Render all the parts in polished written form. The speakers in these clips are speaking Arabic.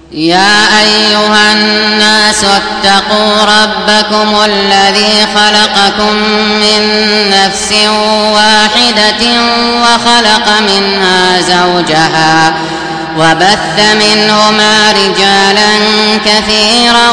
يا أيها الناس اتقوا ربكم الذي خلقكم من نفس واحدة وخلق منها زوجها وبث منهما رجالا كثيرا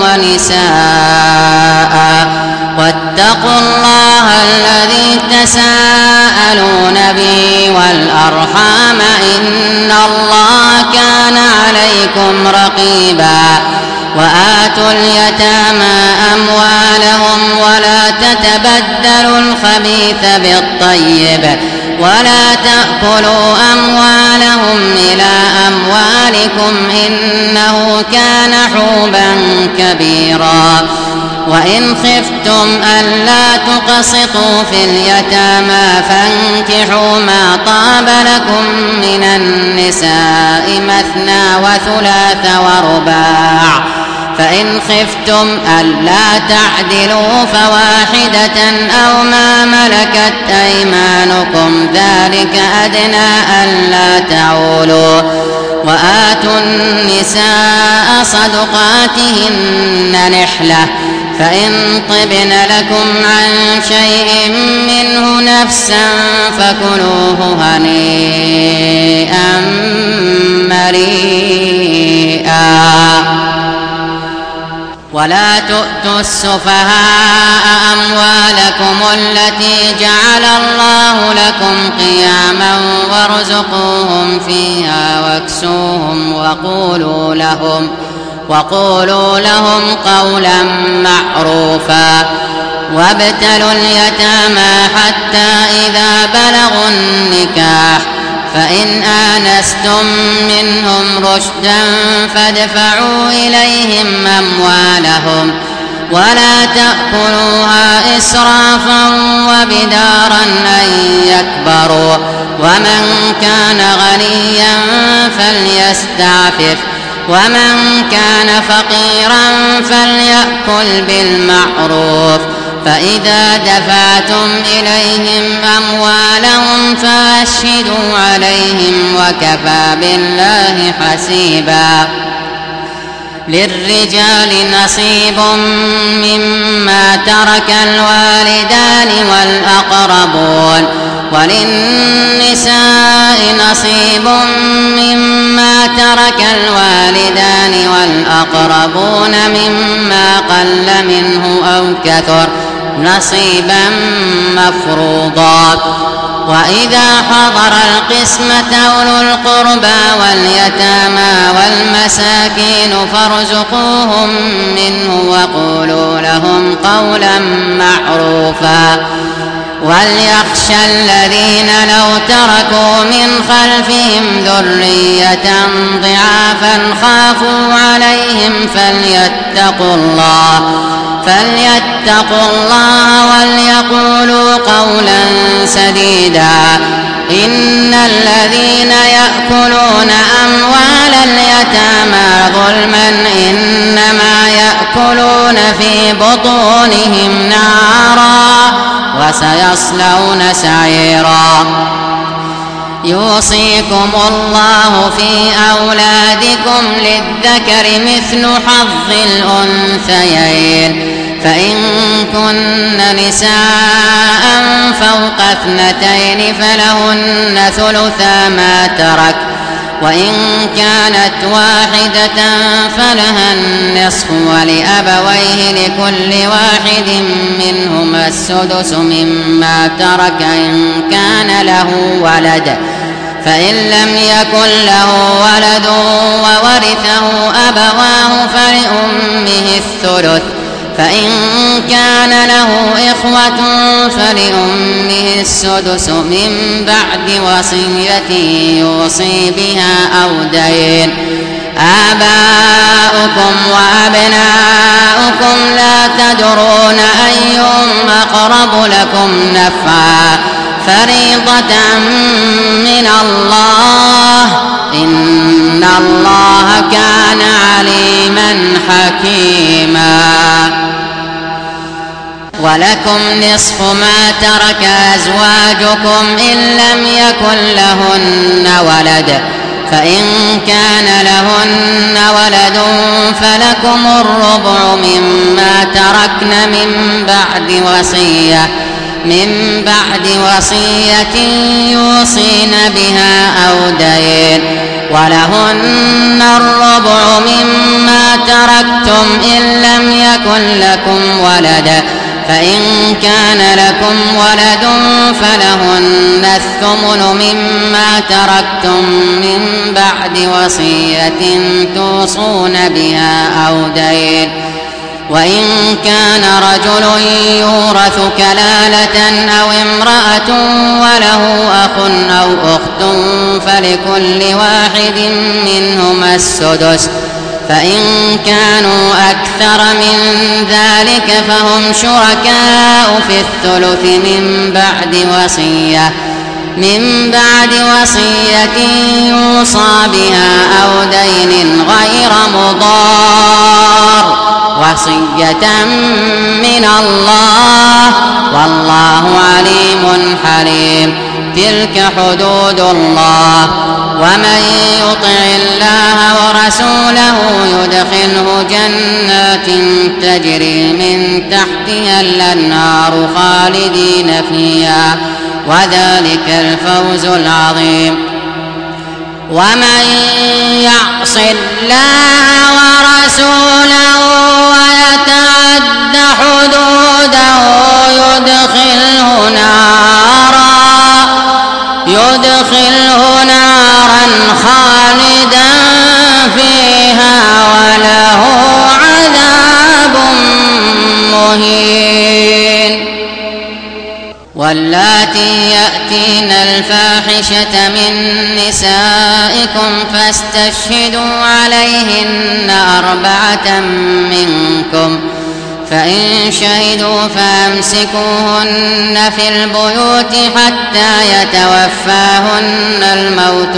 ونساء واتقوا الله الذي تساءلون به والأرحام إن الله كان عليكم رقيبا وآتوا اليتامى أموالهم ولا تتبدلوا الخبيث بالطيب ولا تأكلوا أموالهم إلى أموالكم إنه كان حوبا كبيرا وإن خفتم ألا تقسطوا في اليتامى فانكحوا ما طاب لكم من النساء مثنى وثلاث ورباع فإن خفتم ألا تعدلوا فواحدة أو ما ملكت أيمانكم ذلك أدنى ألا تعولوا وآتوا النساء صدقاتهن نحلة فإن طبن لكم عن شيء منه نفسا فكلوه هنيئا مريئا ولا تؤتوا السفهاء أموالكم التي جعل الله لكم قياما وارزقوهم فيها واكسوهم وقولوا لهم قولا معروفا وابتلوا اليتامى حتى إذا بلغوا النكاح فإن آنستم منهم رشدا فادفعوا إليهم أموالهم ولا تأكلوها إسرافا وبدارا أن يكبروا ومن كان غنيا فليستعفف ومن كان فقيرا فليأكل بالمعروف فإذا دفعتم إليهم أموالهم فأشهدوا عليهم وكفى بالله حسيبا للرجال نصيب مما ترك الوالدان والأقربون وللنساء نصيب مما ترك الوالدان والأقربون مما قل منه أو كثر نصيبا مفروضا وإذا حضر القسمة أولو القربى واليتامى والمساكين فارزقوهم منه وقولوا لهم قولا معروفا وليخشى الذين لو تركوا من خلفهم ذرية ضعافا خافوا عليهم فليتقوا الله وليقولوا قولا سديدا إن الذين يأكلون أموال اليتامى ظلما إنما يأكلون في بطونهم نارا وسيصلون سعيرا يوصيكم الله في أولادكم للذكر مثل حظ الأنثيين فإن كن نساء فوق 2 فلهن ثلثا ما ترك وإن كانت واحدة فلها النصف ولأبويه لكل واحد منهما السدس مما ترك إن كان له ولد فإن لم يكن له ولد وورثه أبواه فلأمه الثلث فإن كان له إخوة فلأمه السدس من بعد وصية يوصي بها أو دين آباؤكم وأبناؤكم لا تدرون أيهم أقرب لكم نفعا فريضة من الله إن الله كان عليما حكيما ولكم نصف ما ترك أزواجكم إن لم يكن لهن ولد فإن كان لهن ولد فلكم الربع مما تركن من بعد وصية يوصين بها أو دين، ولهن الربع مما تركتم إن لم يكن لكم ولد، فإن كان لكم ولد فلهن الثمن مما تركتم من بعد وصية توصون بها أو دين. وإن كان رجل يورث كلالة أو امرأة وله أخ أو أخت فلكل واحد منهما السدس، فإن كانوا أكثر من ذلك فهم شركاء في الثلث من بعد وصية يوصى بها أو دين غير مضار، وصية من الله والله عليم حليم. تلك حدود الله، ومن يطع الله ورسوله يدخله جنات تجري من تحتها الأنهار خالدين فيها، وذلك الفوز العظيم. ومن يعص الله ورسوله ويتعد حدوده يدخله نارا خالدا فيها وله عذاب مهين. واللاتي يأتين الفاحشة من نسائكم فاستشهدوا عليهن 4 منكم، فإن شهدوا فأمسكوهن في البيوت حتى يتوفاهن الموت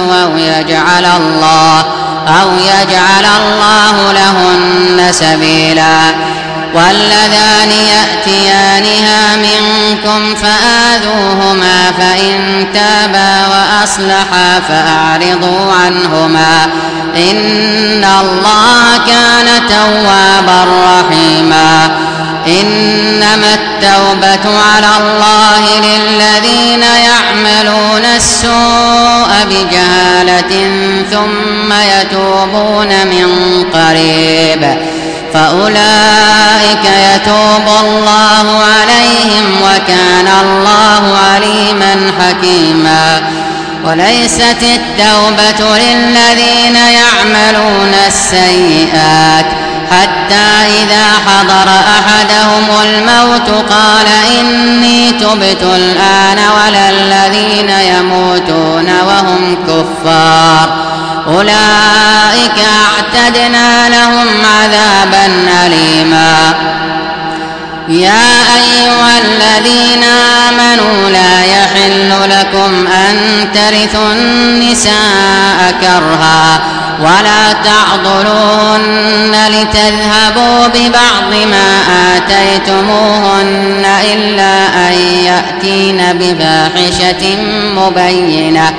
أو يجعل الله لهن سبيلا. واللذان يأتيانها منكم فآذوهما، فإن تابا وأصلحا فأعرضوا عنهما، إن الله كان توابا رحيما. إنما التوبة على الله للذين يعملون السوء بجهالة ثم يتوبون من قريب فأولئك يتوب الله عليهم وكان الله عليما حكيما. وليست التوبة للذين يعملون السيئات حتى إذا حضر أحدهم الموت قال إني تبت الآن، ولا الذين يموتون وهم كفار أولئك أعتدنا لهم عذابا أليما. يا أيها الذين آمنوا لا يحل لكم أن ترثوا النساء كرها ولا تعضلوهن لتذهبوا ببعض ما آتيتموهن إلا أن يأتين بفاحشة مبينة،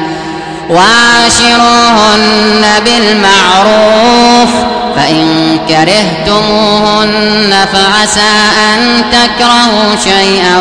وعاشروهن بالمعروف، فإن كرهتموهن فعسى أن تكرهوا شيئا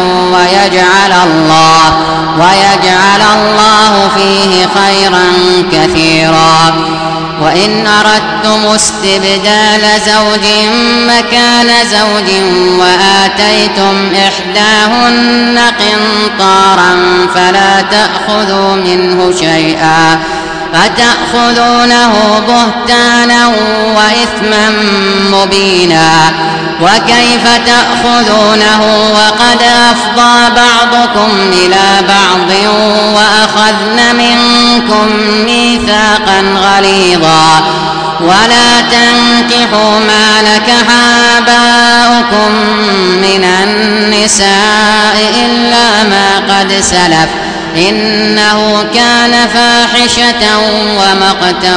ويجعل الله فيه خيرا كثيرا. وإن أردتم استبدال زوج مكان زوج وآتيتم إحداهن قنطارا فلا تأخذوا منه شيئا أتأخذونه بهتانا وإثما مبينا. وكيف تأخذونه وقد أفضى بعضكم إلى بعض وأخذن منكم ميثاقا غليظا. ولا تنكحوا ما نكح آباؤكم من النساء إلا ما قد سلف إنه كان فاحشة ومقتا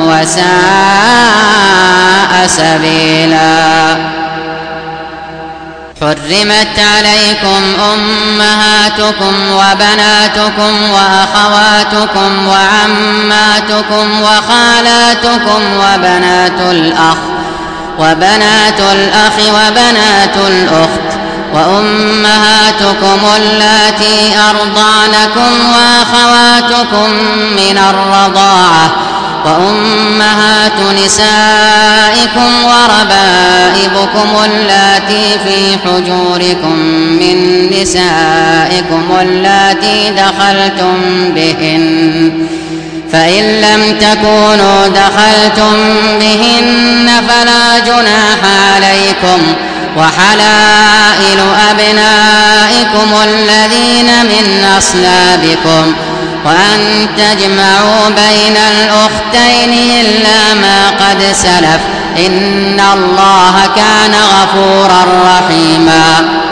وساء سبيلا. حرمت عليكم أمهاتكم وبناتكم وأخواتكم وعماتكم وخالاتكم وبنات الأخ وبنات الأخ وبنات الأخت وأمهاتكم اللاتي أرضعنكم وأخواتكم من الرضاعة وأمهات نسائكم وربائبكم اللاتي في حجوركم من نسائكم اللاتي دخلتم بهن فإن لم تكونوا دخلتم بهن فلا جناح عليكم وحلائل أبنائكم الذين من أصلابكم وأن تجمعوا بين الأختين إلا ما قد سلف إن الله كان غفورا رحيما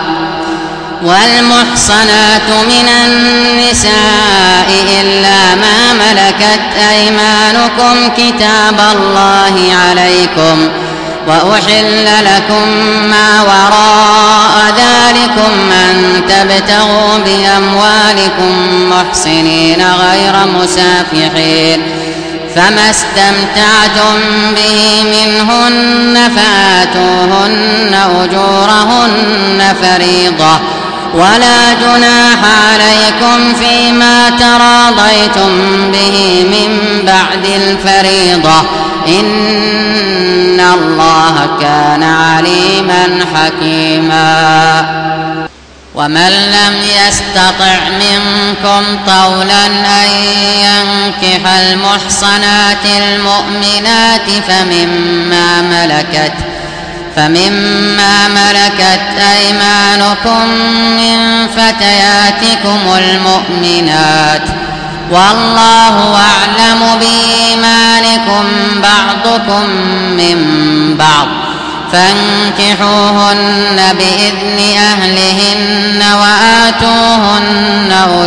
والمحصنات من النساء إلا ما ملكت أيمانكم كتاب الله عليكم وأحل لكم ما وراء ذلكم أن تبتغوا بأموالكم محسنين غير مسافحين فما استمتعتم به منهن فآتوهن أجورهن فريضة ولا جناح عليكم فيما تراضيتم به من بعد الفريضة إن الله كان عليما حكيما ومن لم يستطع منكم طولا أن ينكح المحصنات المؤمنات فمما ملكت أيمانكم من فتياتكم المؤمنات والله أعلم بإيمانكم بعضكم من بعض فانكحوهن بإذن أهلهن وآتوهن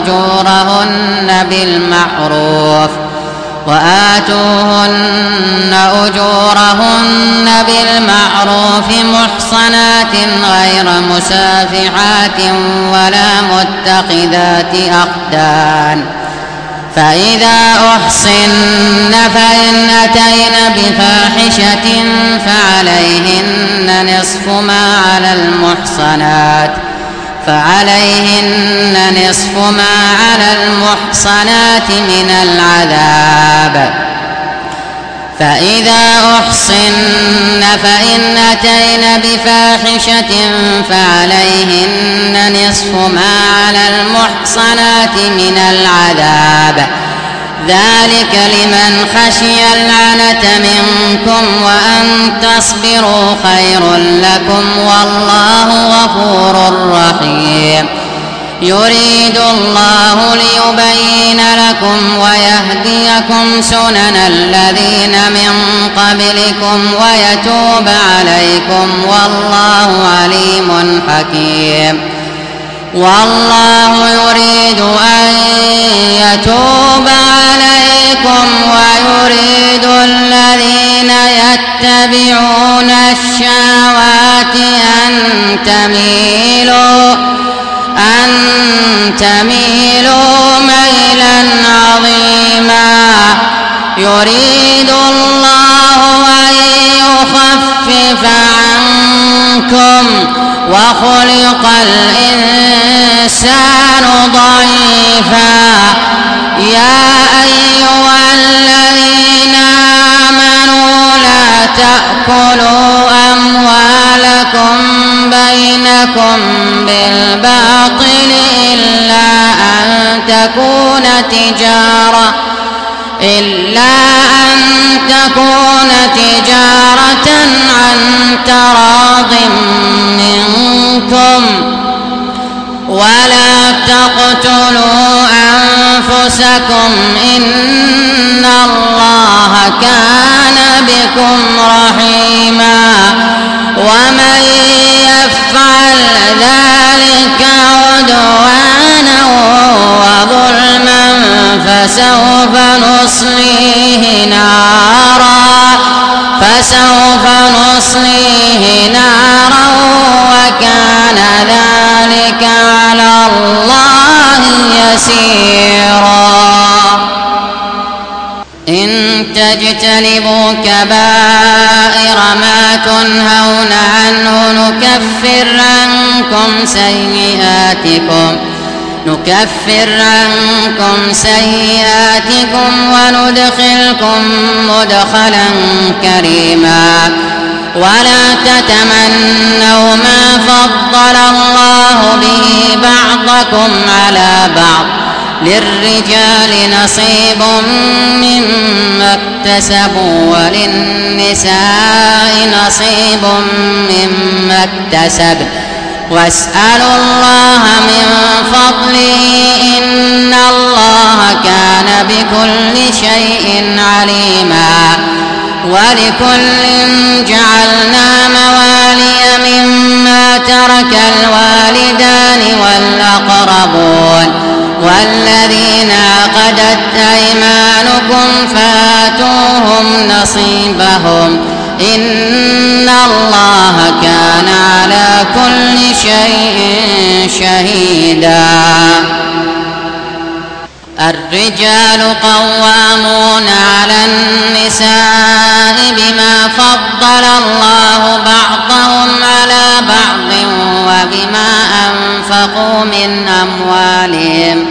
أجورهن بالمعروف محصنات غير مسافحات ولا متخذات أخدان فإذا أحصن فإن أتين بفاحشة فعليهن نصف ما على المحصنات من العذاب فإذا أحصن فإن أتين بفاحشة فعليهن نصف ما على المحصنات من العذاب ذلك لمن خشي العنة منكم وأن تصبروا خير لكم والله غفور رحيم يريد الله ليبين لكم ويهديكم سنن الذين من قبلكم ويتوب عليكم والله عليم حكيم والله يريد أن يتوب عليكم ويريد الذين يتبعون الشهوات أن تميلوا ميلا عظيما يريد الله أن يخفف عنكم وخلق الإنسان ضعيفا يا أيها الذين آمنوا لا تأكلوا أموالكم بينكم بالباطل إلا أن تكون تجارة عن تراض منكم ولا تقتلوا أنفسكم إن الله كان بكم رحيما ومن يفعل ذلك عدوانا وظلما فسوف نصليه نارا وكان ذلك على الله يسيرا إن تجتنبوا كبائر ما تنهون عنه نكفر عنكم سيئاتكم وندخلكم مدخلا كريما. ولا تتمنوا ما فضل الله به بعضكم على بعض، للرجال نصيب مما اكتسبوا وللنساء نصيب مما اكتسب، واسألوا الله من فضله إن الله كان بكل شيء عليما. ولكل جعلنا موالي مما ترك الوالدان والأقربون والذين عقدت أيمانكم فآتوهم نصيبهم إن الله كان على كل شيء شهيدا. الرجال قوامون على النساء بما فضل الله بعضهم على بعض وبما أنفقوا من أموالهم،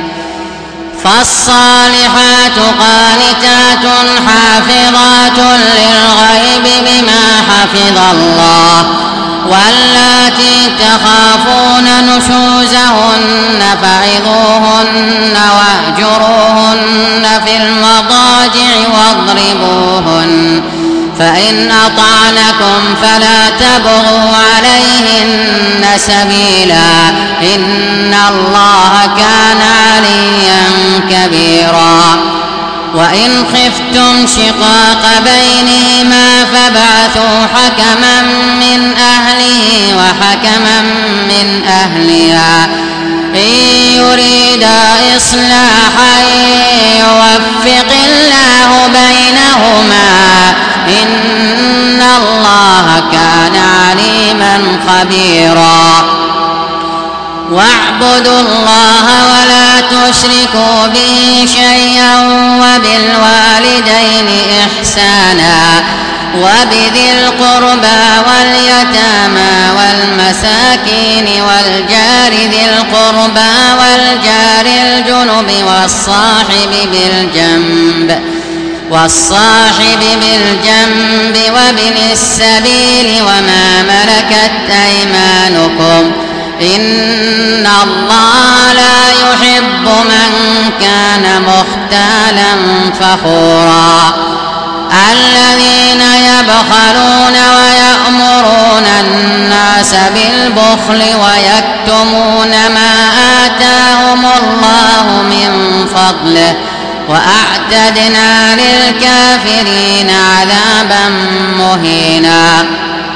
فالصالحات قانتات حافظات للغيب بما حفظ الله، واللاتي تخافون نشوزهن فعظوهن واهجروهن في المضاجع واضربوهن، فإن أطعنكم فلا تبغوا عليهن سبيلا إن الله كان عليا كبيرا. وإن خفتم شقاق بينهما فابعثوا حكما من أهله وحكما من أهلها إن يريدا إصلاحا يوفق الله بينهما إن الله كان عليما خبيرا. واعبدوا الله ولا تشركوا به شيئا وبالوالدين إحسانا وبذي القربى واليتامى والمساكين والجار ذي القربى والجار الجنب والصاحب بالجنب وابن السبيل وما ملكت أيمانكم إن الله لا يحب من كان مختالا فخورا. الذين يبخلون ويأمرون الناس بالبخل ويكتمون ما آتاهم الله من فضله وأعتدنا للكافرين عذابا مهينا.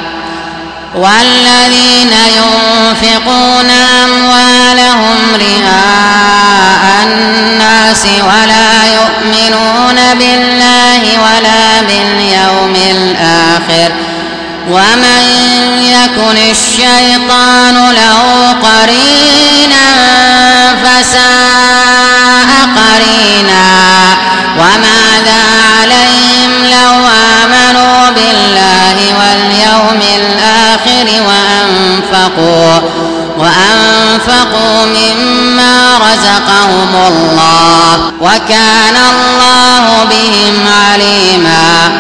والذين ينفقون أموالهم رئاء الناس ولا يؤمنون بالله ولا باليوم الآخر ومن يكن الشيطان له قرينا فساء قرينا. وماذا عليهم لو آمنوا بالله واليوم الآخر وأنفقوا مما رزقهم الله وكان الله بهم عليما.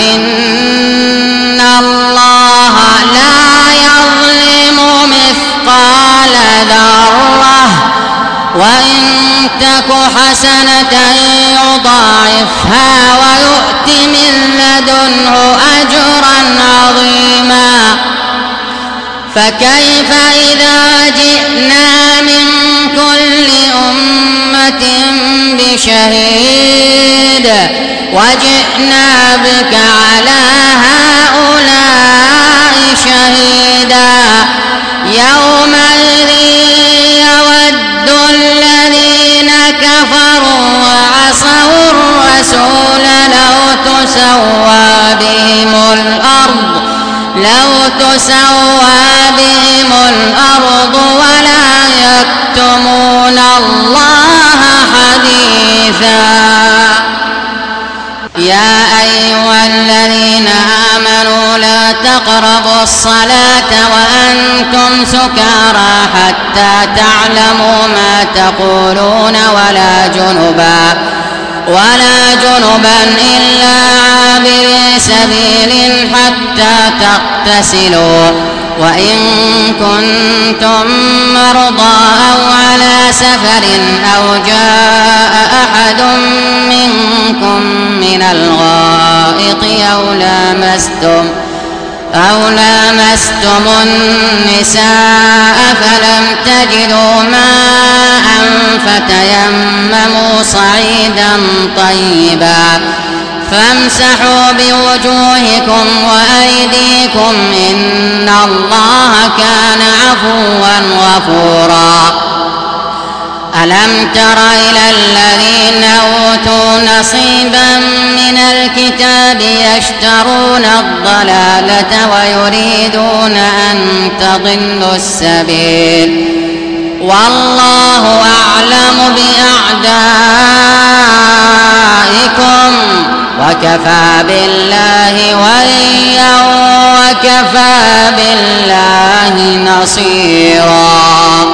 إن الله لا يظلم مثقال ذرة وإن تك حسنة يضاعفها ويؤت من لدنه أجرا عظيما. فكيف إذا جئنا من كل أمة بشهيد وجئنا بك على هؤلاء شهيدا. يومئذ يود الذين كفروا وعصوا الرسول لو تسوى بهم الأرض ولا يكتمون الله حديثا. يا أيها الذين آمنوا لا تقربوا الصلاة وأنتم سكارى حتى تعلموا ما تقولون ولا جنبا إلا عابري سبيل حتى تغتسلوا وإن كنتم مرضى أو على سفر أو جاء أحد منكم من الغائط أو لامستم النساء فلم تجدوا ماء فتيمموا صعيدا طيبا فامسحوا بوجوهكم وأيديكم إن الله كان عفوا غفورا ألم تر إلى الذين أوتوا نصيبا من الكتاب يشترون الضلالة ويريدون أن تضلوا السبيل والله أعلم بأعدائكم وكفى بالله وليا وكفى بالله نصيرا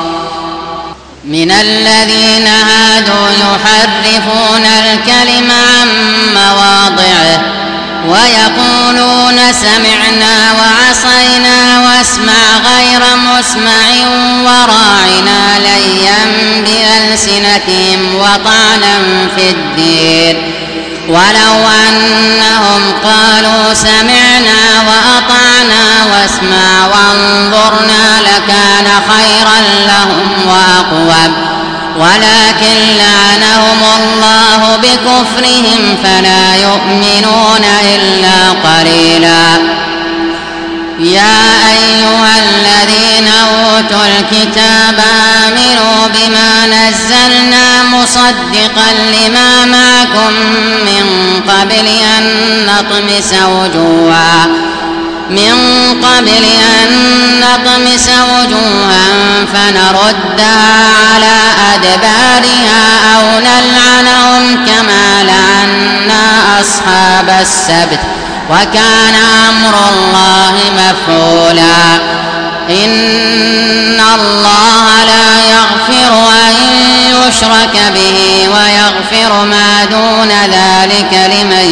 من الذين هادوا يحرفون الكلم عن مواضعه ويقولون سمعنا وعصينا واسمع غير مسمع وراعنا ليا بألسنتهم وطعنا في الدين ولو أنهم قالوا سمعنا وأطعنا واسمع وانظرنا لكان خيرا لهم وأقوم ولكن لعنهم الله بكفرهم فلا يؤمنون إلا قليلا يا أيها الذين أوتوا الكتاب آمنوا بما نزلنا مصدقا لما معكم من قبل أن نطمس وجوها فنردها على أدبارها أو نلعنهم كما لعنا أصحاب السبت وكان أمر الله مفعولا إن الله لا يغفر أن يشرك به ويغفر ما دون ذلك لمن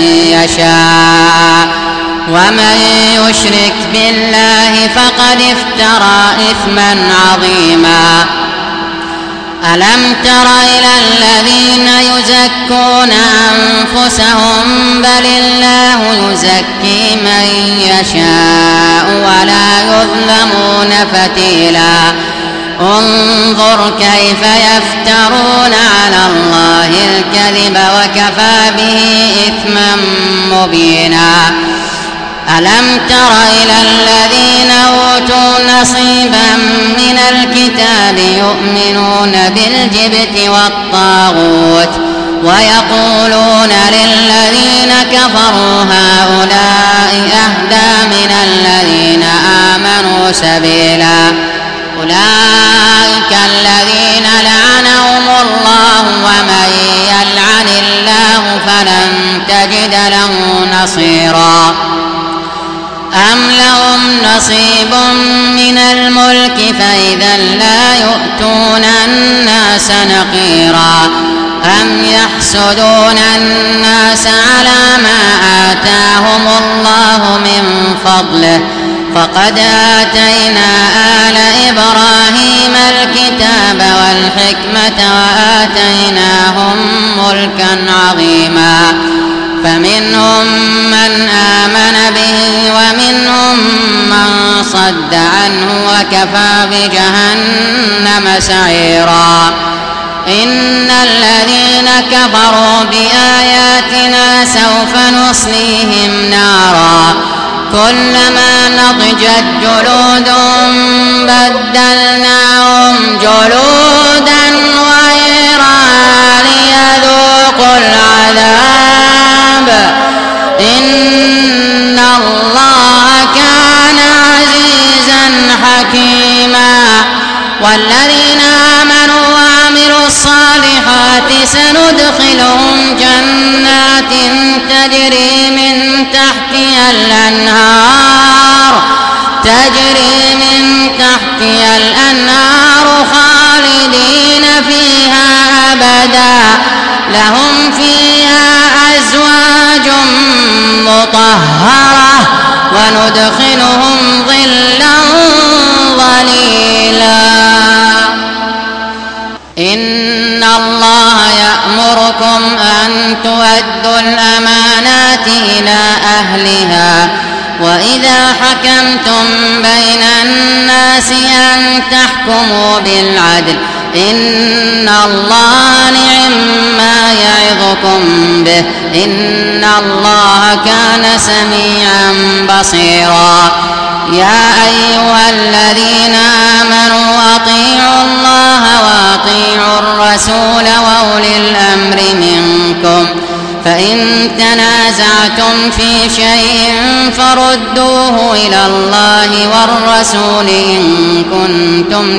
يشاء ومن يشرك بالله فقد افترى إثما عظيما ألم تر إلى الذين يزكون أنفسهم بل الله يزكي من يشاء ولا يظلمون فتيلا انظر كيف يفترون على الله الكذب وكفى به إثما مبينا ألم تر إلى الذين أوتوا نصيبا من الكتاب يؤمنون بالجبت والطاغوت ويقولون للذين كفروا هؤلاء أهدى من الذين آمنوا سبيلا أولئك الذين لعنهم الله ومن يلعن الله فلن تجد له نصيرا أم لهم نصيب من الملك فإذا لا يؤتون الناس نقيرا أم يحسدون الناس على ما آتاهم الله من فضله فقد آتينا آل إبراهيم الكتاب والحكمة وآتيناهم ملكا عظيما فمنهم من آمن به ومنهم من صد عنه وكفى بجهنم سعيرا إن الذين كفروا بآياتنا سوف نصليهم نارا كلما نضجت جلودهم بدلناهم جلودا غيرها ليذوقوا العذاب إن الله كان عزيزا حكيما والذين آمنوا وعملوا الصالحات سندخلهم جنات تجري من تحتها الأنهار تجري من تحتها الأنهار خالدين فيها أبدا لهم فيها أزواج مطهرة وندخلهم ظلا ظليلا. إن الله يأمركم أن تؤدوا الأمانات إلى أهلها وإذا حكمتم بين الناس أن تحكموا بالعدل إن الله نعما يعظكم به إن الله كان سميعا بصيرا. يا أيها الذين آمنوا أطيعوا الله وأطيعوا الرسول وأولي الأمر منكم فإن تنازعتم في شيء فردوه إلى الله والرسول إن كنتم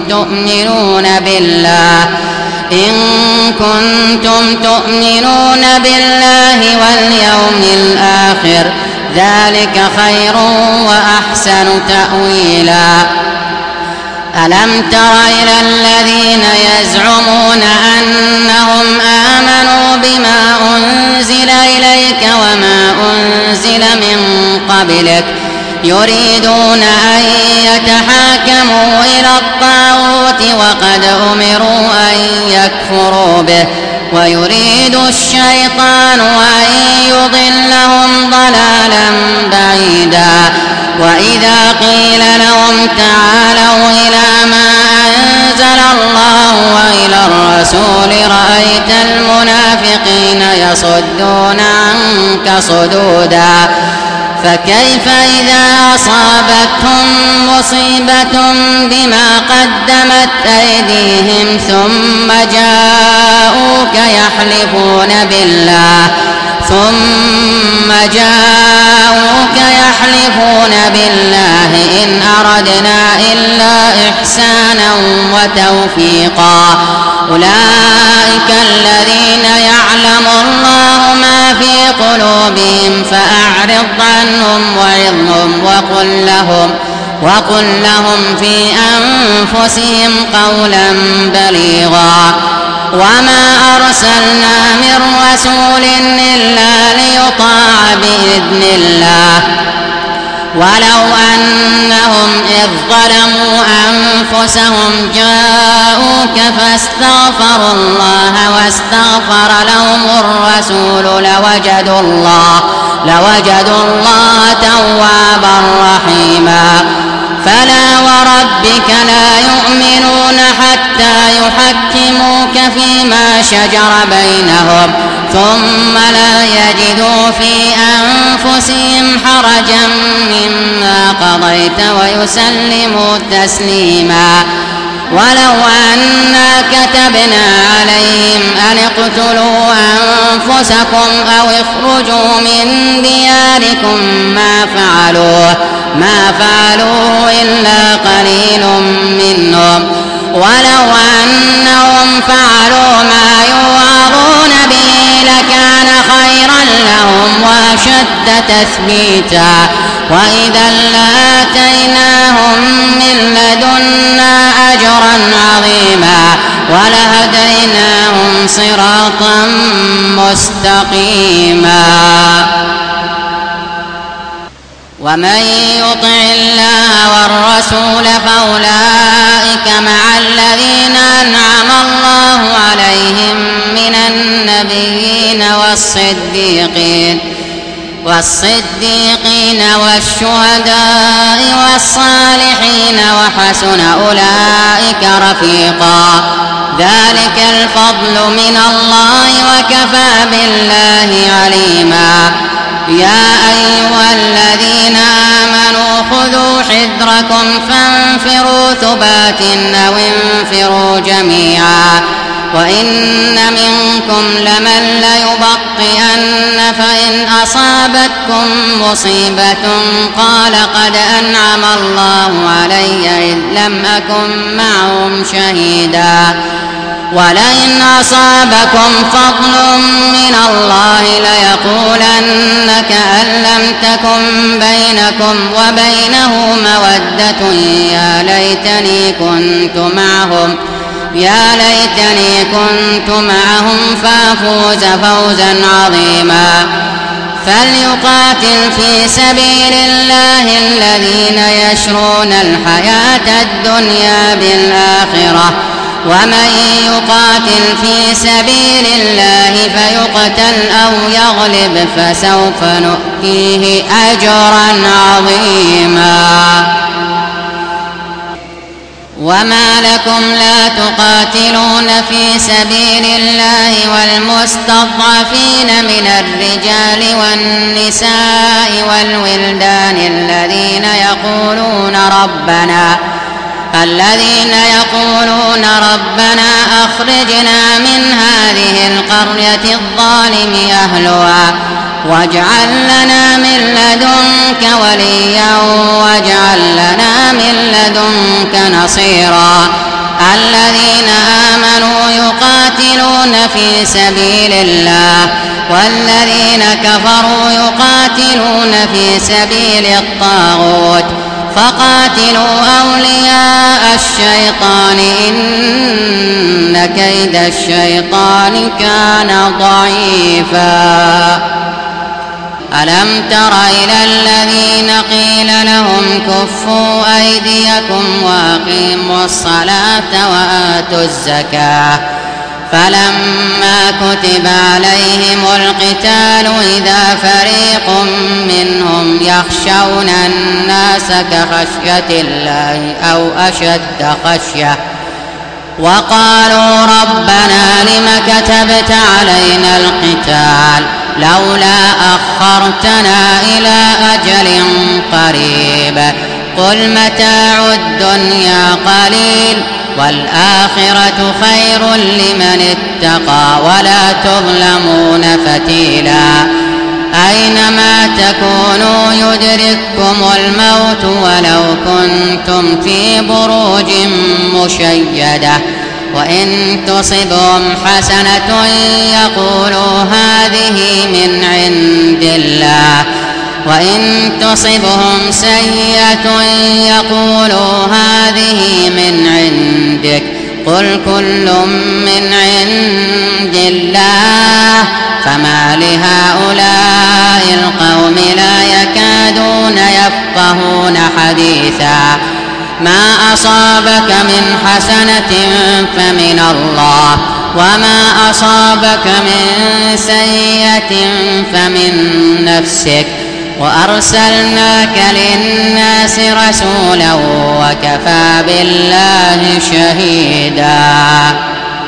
تؤمنون بالله واليوم الآخر ذلك خير وأحسن تأويلا. ألم تر إلى الذين يزعمون أنهم آمنوا بما أنزل إليك وما أنزل من قبلك يريدون أن يتحاكموا إلى الطاغوت وقد أمروا أن يكفروا به ويريد الشيطان أن يضلهم ضلالا بعيدا. وإذا قيل لهم تعالوا إلى ما أنزل الله وإلى الرسول رأيت المنافقين يصدون عنك صدودا. فكيف إذا أصابتهم مصيبة بما قدمت أيديهم ثم جاءوك يحلفون بالله إن أردنا إلا إحسانا وتوفيقا. أولئك الذين يعلم الله ما في قلوبهم فأعرض عنهم وعظهم وقل لهم في أنفسهم قولا بليغا. وما أرسلنا من رسول إلا ليطاع بإذن الله ولو أنهم إذ ظلموا أنفسهم جاءوك فاستغفروا الله واستغفر لهم الرسول لوجدوا الله توابا رحيما. فلا وربك لا يؤمنون حتى يحكموك فيما شجر بينهم ثم لا يجدوا في أنفسهم حرجا مما قضيت ويسلموا تسليما. ولو أنا كتبنا عليهم أن اقتلوا أنفسكم أو اخرجوا من دياركم ما فعلوه إلا قليل منهم ولو أنهم فعلوا ما يوعظون به لكان خيرا لهم وأشد تثبيتا وإذا لآتيناهم من لدنا أجرا عظيما ولهديناهم صراطا مستقيما. ومن يطع الله والرسول فأولئك مع الذين أنعم الله عليهم من النبيين والصديقين والشهداء والصالحين وحسن أولئك رفيقا. ذلك الفضل من الله وكفى بالله عليما. يا أيها الذين آمنوا خذوا حذركم فانفروا ثبات أو انفروا جميعا وإن منكم لمن ليبطئن فإن أصابتكم مصيبة قال قد أنعم الله علي إذ لم أكن معهم شهيدا ولئن أصابكم فضل من الله ليقولن كأن لم تكن بينكم وبينه مودة يا ليتني كنت معهم فأفوز فوزا عظيما. فليقاتل في سبيل الله الذين يشرون الحياة الدنيا بالآخرة، ومن يقاتل في سبيل الله فيقتل أو يغلب فسوف نؤتيه أجرا عظيما. وما لكم لا تقاتلون في سبيل الله والمستضعفين من الرجال والنساء والولدان الذين يقولون ربنا أخرجنا من هذه القرية الظالم أهلها واجعل لنا من لدنك وليا واجعل لنا من لدنك نصيرا. الذين آمنوا يقاتلون في سبيل الله والذين كفروا يقاتلون في سبيل الطاغوت فقاتلوا أولياء الشيطان إن كيد الشيطان كان ضعيفا. ألم تر إلى الذين قيل لهم كفوا أيديكم وأقيموا الصلاة وآتوا الزكاة فلما كتب عليهم القتال إذا فريق منهم يخشون الناس كخشية الله أو أشد خشية وقالوا ربنا لم كتبت علينا القتال لولا أخرتنا إلى أجل قريب قل متاع الدنيا قليل والآخرة خير لمن اتقى ولا تظلمون فتيلا. أينما تكونوا يدرككم الموت ولو كنتم في بروج مشيدة وإن تصبهم حسنة يقولوا هذه من عند الله وإن تصبهم سيئة يقولوا هذه من عندك قل كل من عند الله فما لهؤلاء القوم لا يكادون يفقهون حديثا. ما أصابك من حسنة فمن الله وما أصابك من سيئة فمن نفسك وأرسلناك للناس رسولا وكفى بالله شهيدا.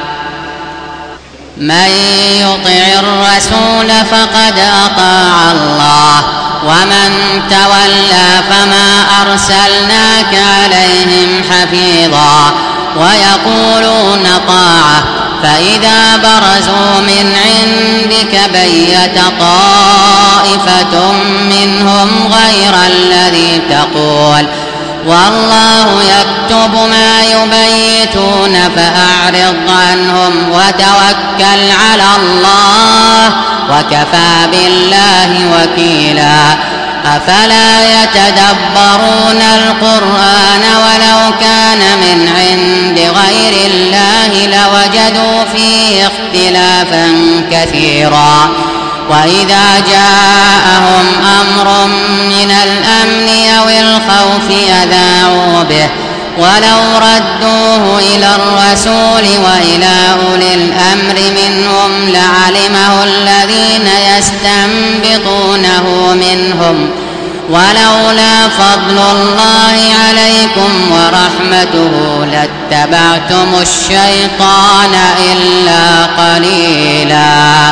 من يطع الرسول فقد أطاع الله ومن تولى فما أرسلناك عليهم حفيظا ويقولون طاعة فإذا برزوا من عندك بيت طائفة منهم غير الذي تقول والله يكتب ما يبيتون فأعرض عنهم وتوكل على الله وكفى بالله وكيلا. أفلا يتدبرون القرآن ولو كان من عند غير الله لوجدوا فيه اختلافا كثيرا. وإذا جاءهم أمر من الأمن أو الخوف أذاعوا به ولو ردوه إلى الرسول وإلى أولي الأمر منهم لعلمه الذين يستنبطونه منهم ولولا فضل الله عليكم ورحمته لاتبعتم الشيطان إلا قليلا.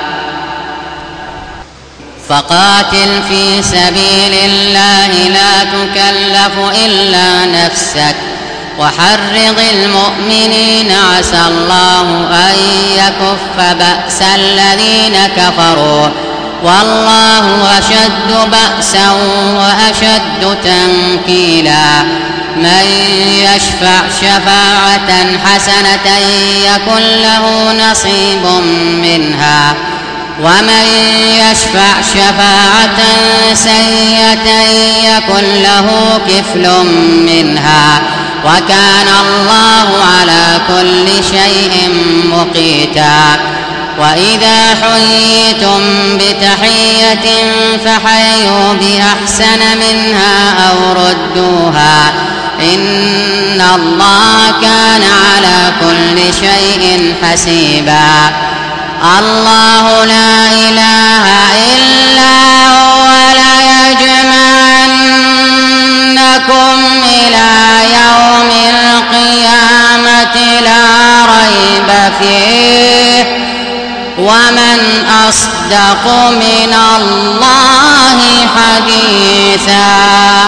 فقاتل في سبيل الله لا تكلف إلا نفسك وحرض المؤمنين عسى الله أن يكف بأس الذين كفروا والله أشد بأسا وأشد تنكيلا. من يشفع شفاعة حسنة يكن له نصيب منها ومن يشفع شفاعة سيئة يكن له كفل منها وكان الله على كل شيء مقيتا. وإذا حييتم بتحية فحيوا بأحسن منها أو ردوها إن الله كان على كل شيء حسيبا. الله لا إله إلا هو ليجمعنكم إلى يوم القيامة لا ريب فيه ومن أصدق من الله حديثا.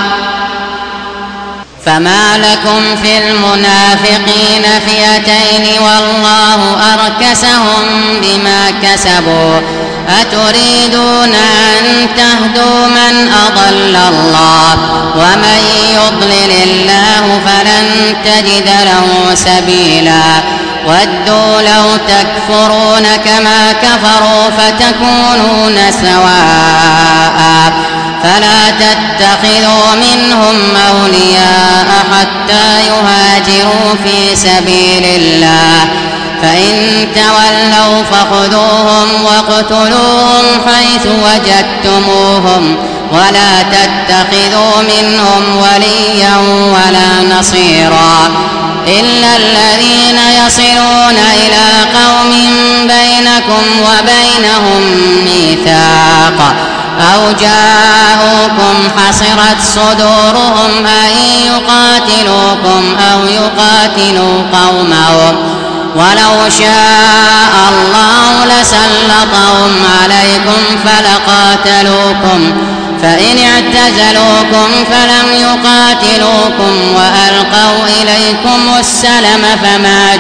فما لكم في المنافقين فئتين والله أركسهم بما كسبوا أتريدون أن تهدوا من أضل الله ومن يضلل الله فلن تجد له سبيلا. ودوا لو تكفرون كما كفروا فتكونون سواء فلا تتخذوا منهم أولياء حتى يهاجروا في سبيل الله فإن تولوا فخذوهم واقتلوهم حيث وجدتموهم ولا تتخذوا منهم وليا ولا نصيرا إلا الذين يصلون إلى قوم بينكم وبينهم ميثاق أو جاءوكم حصرت صدورهم أن يقاتلوكم أو يقاتلوا قومهم ولو شاء الله لسلطهم عليكم فلقاتلوكم فإن اعتزلوكم فلم يقاتلوكم وألقوا إليكم السلم فما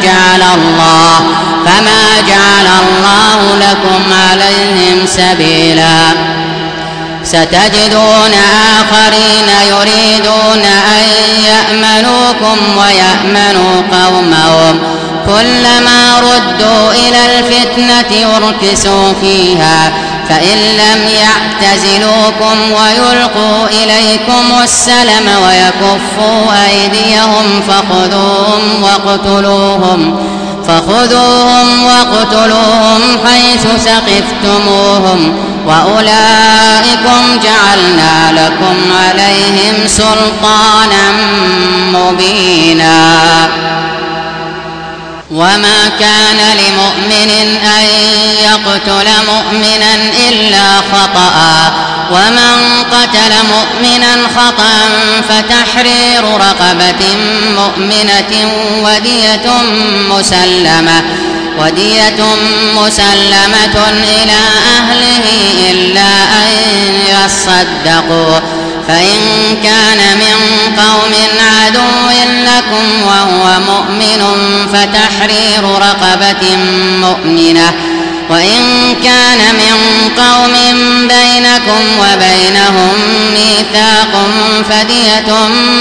جعل الله لكم عليهم سبيلا. ستجدون آخرين يريدون أن يأمنوكم ويأمنوا قومهم كلما ردوا إلى الفتنة أركسوا فيها فإن لم يعتزلوكم ويلقوا إليكم السلم ويكفوا أيديهم فخذوهم واقتلوهم حيث ثقفتموهم وأولئكم جعلنا لكم عليهم سلطانا مبينا. وما كان لمؤمن أن يقتل مؤمنا إلا خطأ ومن قتل مؤمنا خطأ فتحرير رقبة مؤمنة ودية مسلمة إلى أهله إلا أن يصدقوا فإن كان من قوم عدو لكم وهو مؤمن فتحرير رقبة مؤمنة وإن كان من قوم بينكم وبينهم ميثاق فدية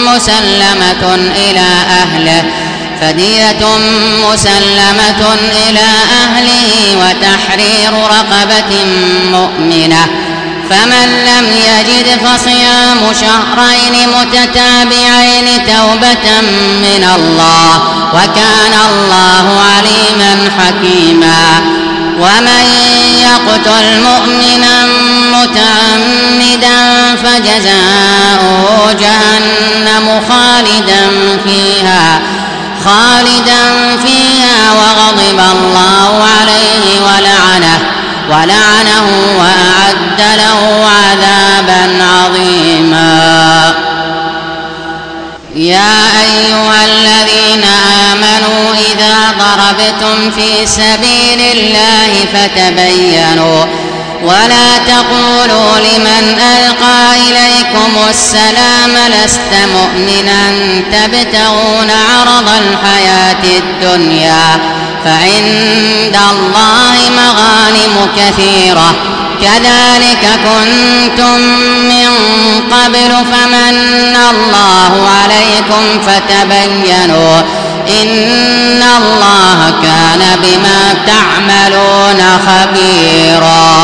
مسلمة إلى أهله وتحرير رقبة مؤمنة فمن لم يجد فصيام شهرين متتابعين توبة من الله وكان الله عليما حكيما. ومن يقتل مؤمنا متعمدا فجزاؤه جهنم خالدا فيها وغضب الله عليه ولعنه وأعد له عذابا عظيما. يا أيها الذين آمنوا إذا ضربتم في سبيل الله فتبينوا ولا تقولوا لمن ألقى إليكم السلام لست مؤمنا تبتغون عرض الحياة الدنيا فعند الله مغانم كثيرة كذلك كنتم من قبل فمن الله عليكم فتبينوا إن الله كان بما تعملون خبيرا.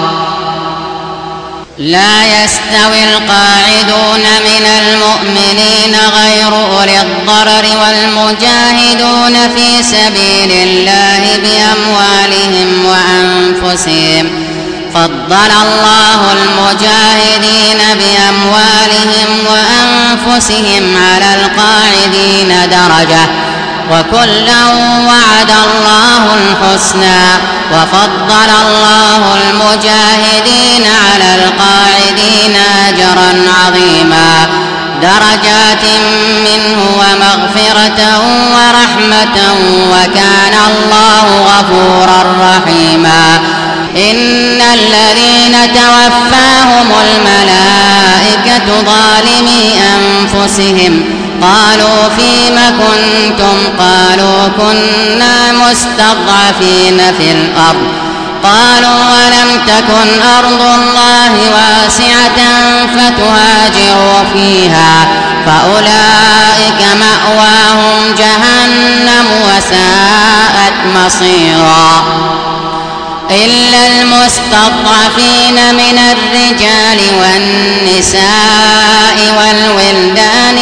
لا يستوي القاعدون من المؤمنين غير أولي الضرر والمجاهدون في سبيل الله بأموالهم وأنفسهم فضل الله المجاهدين بأموالهم وأنفسهم على القاعدين درجة وكلا وعد الله الحسنى وفضل الله المجاهدين على القاعدين أجرا عظيما درجات منه ومغفرة ورحمة وكان الله غفورا رحيما. إن الذين توفاهم الملائكة ظالمي أنفسهم قالوا فيم كنتم قالوا كنا مستضعفين في الأرض قالوا ولم تكن أرض الله واسعة فتهاجروا فيها فأولئك مأواهم جهنم وساءت مصيرا. إلا المستضعفين من الرجال والنساء والولدان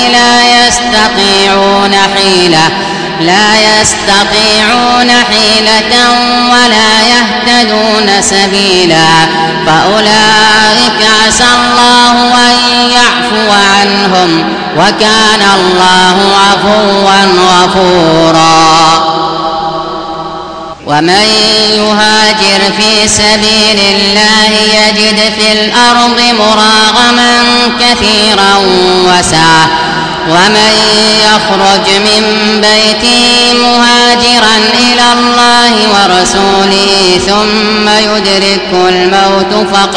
لا يستطيعون حيلة ولا يهتدون سبيلا فأولئك عسى الله أن يعفو عنهم وكان الله عفوا غفورا. ومن يهاجر في سبيل الله يجد في الأرض مراغما كثيرا وسعة ومن يخرج من بيته مهاجرا إلى الله ورسوله ثم يدركه الموت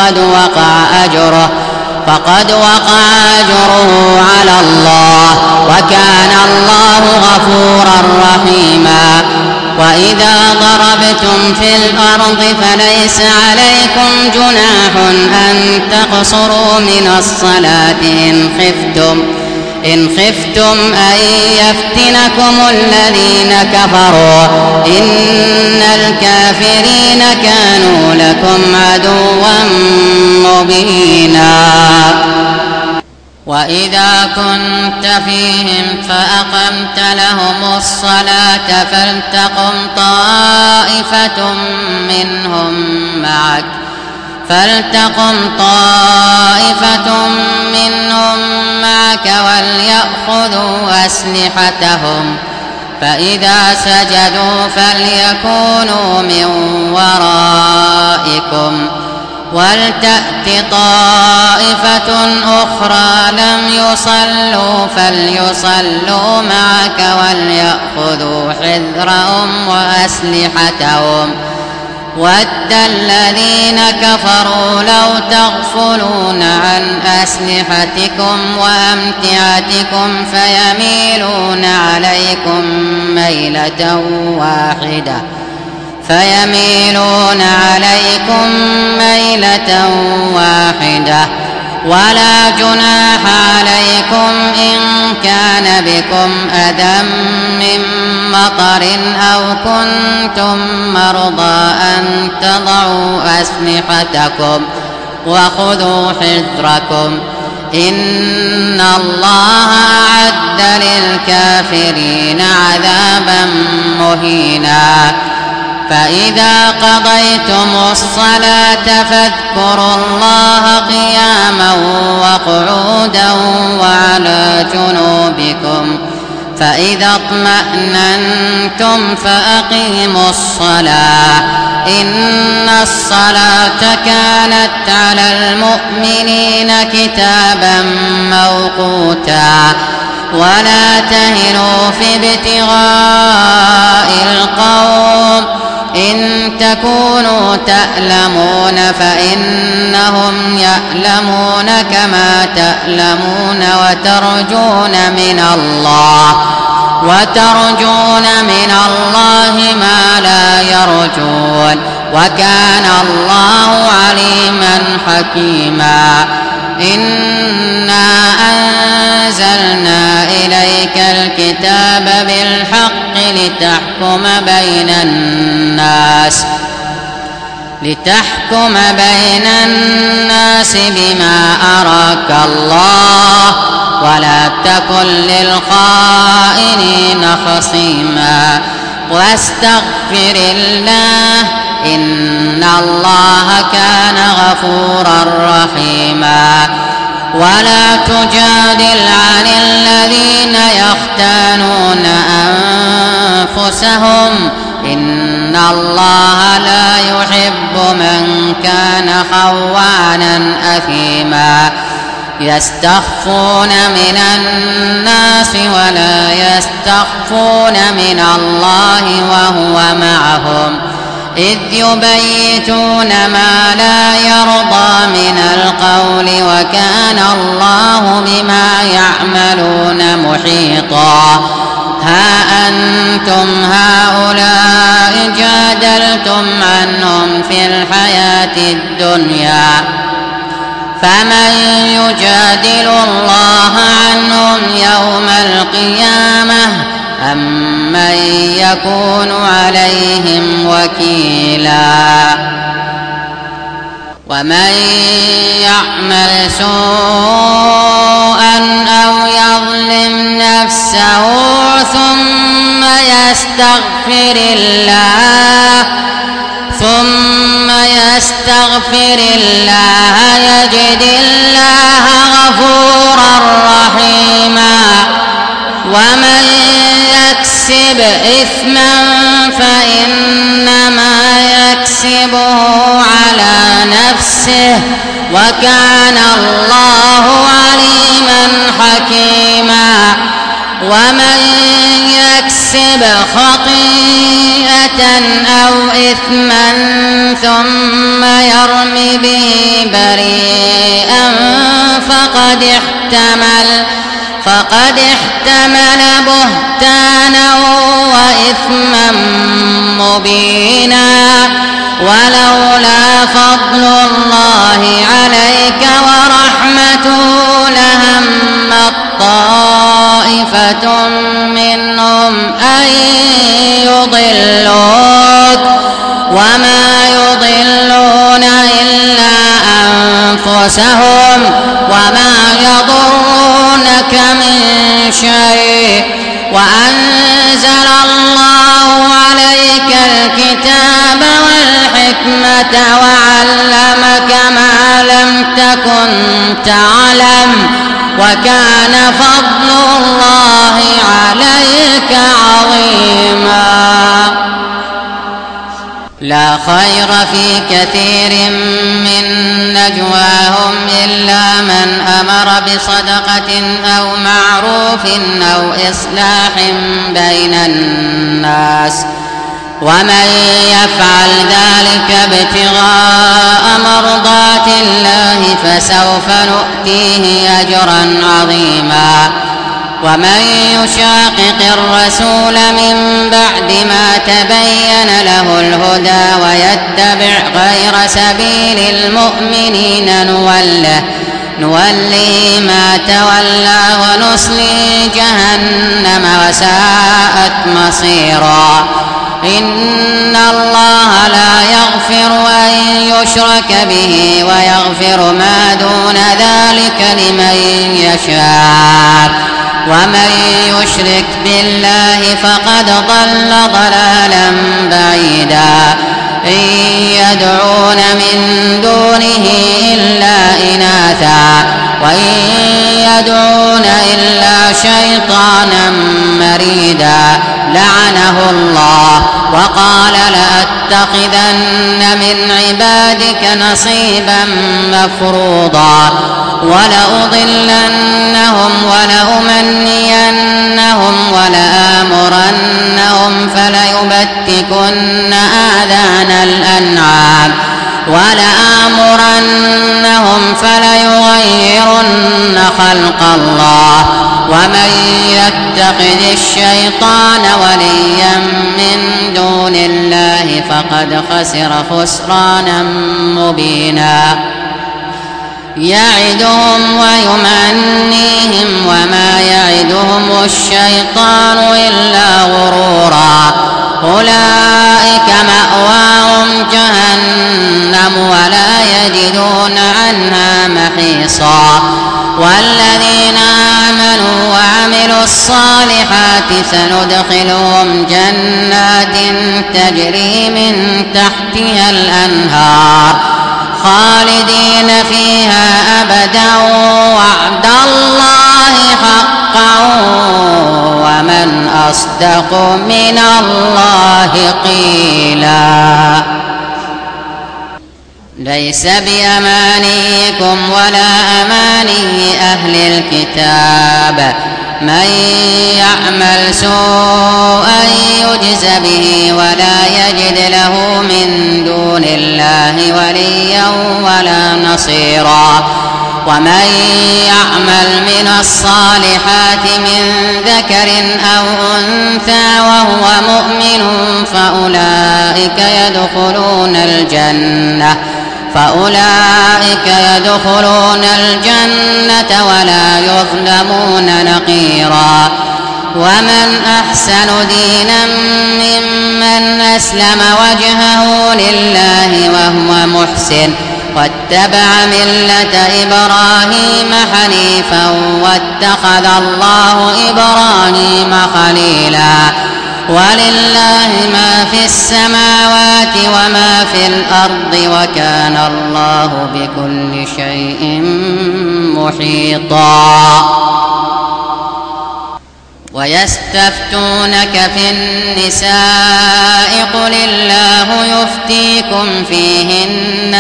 فقد وقع أجره على الله وكان الله غفورا رحيما. وإذا ضربتم في الأرض فليس عليكم جناح أن تقصروا من الصلاة إن خفتم أن يفتنكم الذين كفروا إن الكافرين كانوا لكم عدوا مبينا. وإذا كنت فيهم فأقمت لهم الصلاة فلتقم طائفة منهم معك وليأخذوا أسلحتهم فإذا سجدوا فليكونوا من ورائكم ولتأت طائفة أخرى لم يصلوا فليصلوا معك وليأخذوا حذرهم وأسلحتهم ود الذين كفروا لو تغفلون عن أسلحتكم وأمتعتكم فيميلون عليكم ميلة واحدة ولا جناح عليكم إن كان بكم أذى من مطر أو كنتم مرضى أن تضعوا أسلحتكم وخذوا حذركم إن الله أعد للكافرين عذابا مهينا. فإذا قضيتم الصلاة فاذكروا الله قياما وقعودا وعلى جنوبكم فإذا اطمأننتم فأقيموا الصلاة إن الصلاة كانت على المؤمنين كتابا موقوتا. ولا تهنوا في ابتغاء القوم إن تكونوا تألمون فإنهم يألمون كما تألمون وترجون من الله ما لا يرجون وكان الله عليما حكيما. إنا أنزلنا إليك الكتاب بالحق لتحكم بين الناس بما أراك الله ولا تكن للخائنين خصيما واستغفر الله إن الله كان غفورا رحيما. ولا تجادل عن الذين يختانون أنفسهم إن الله لا يحب من كان خوانا أثيما. يستخفون من الناس ولا يستخفون من الله وهو معهم إذ يبيتون ما لا يرضى من القول وكان الله بما يعملون محيطا. ها أنتم هؤلاء جادلتم عنهم في الحياة الدنيا فمن يجادل الله عنهم يوم القيامة أم من يكون عليهم وكيلا. ومن يعمل سوءا أو يظلم نفسه ثم يستغفر الله يجد الله غفورا رحيما. ومن يكسب إثما فإنما يكسبه على نفسه وكان الله عليما حكيما. ومن يكسب خطيئة أو إثما ثم يرم به بريئا فقد احتمل بهتانا وإثما مبينا. ولولا فضل الله عليك ورحمته لهمت طائفة منهم أن يضلوك وما يضلون إلا أنفسهم وما يضرونك من شيء. وأنزل الله عليك الكتاب والحكمة وعلمك ما لم تكن تعلم وكان فضل الله عليك عظيما. لا خير في كثير من نجواهم إلا من أمر بصدقة أو معروف أو إصلاح بين الناس ومن يفعل ذلك ابتغاء مرضات الله فسوف نؤتيه أجرا عظيما. ومن يشاقق الرسول من بعد ما تبين له الهدى ويتبع غير سبيل المؤمنين نوله ما تولى ونصلي جهنم وساءت مصيرا. إن الله لا يغفر أن يشرك به ويغفر ما دون ذلك لمن يشاء ومن يشرك بالله فقد ضل ضلالا بعيدا. إن يدعون من دونه إلا إناثا وإن يدعون إلا شيطانا مريدا لعنه الله وقال لأتخذن من عبادك نصيبا مفروضا ولأضلنهم ولأمنينهم ولآمرنهم فليبتكن آذان الأنعام ولآمرنهم فليغيرن خلق الله ومن يتخذ الشيطان وليا من دون الله فقد خسر خسرانا مبينا يعدهم ويمنيهم وما يعدهم الشيطان إلا غرورا أولئك مأواهم جهنم ولا يجدون عنها محيصا والذين آمنوا وعملوا الصالحات سندخلهم جنات تجري من تحتها الأنهار خالدين فيها أبدا وعد الله حقا ومن أصدق من الله قيلا ليس بأمانيكم ولا أماني أهل الكتاب من يعمل سوءا يجز به ولا يجد له من دون الله وليا ولا نصيرا ومن يعمل من الصالحات من ذكر أو أنثى وهو مؤمن فأولئك يدخلون الجنة ولا يظلمون نقيرا ومن أحسن دينا ممن أسلم وجهه لله وهو محسن واتبع ملة إبراهيم حنيفا واتخذ الله إبراهيم خليلا ولله ما في السماوات وما في الأرض وكان الله بكل شيء محيطا ويستفتونك في النساء قل الله يفتيكم فيهن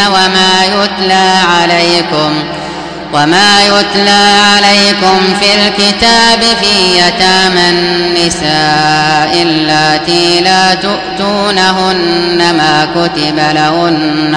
وما يتلى عليكم في الكتاب في يتامى النساء اللاتي لا تؤتونهن ما كتب لهن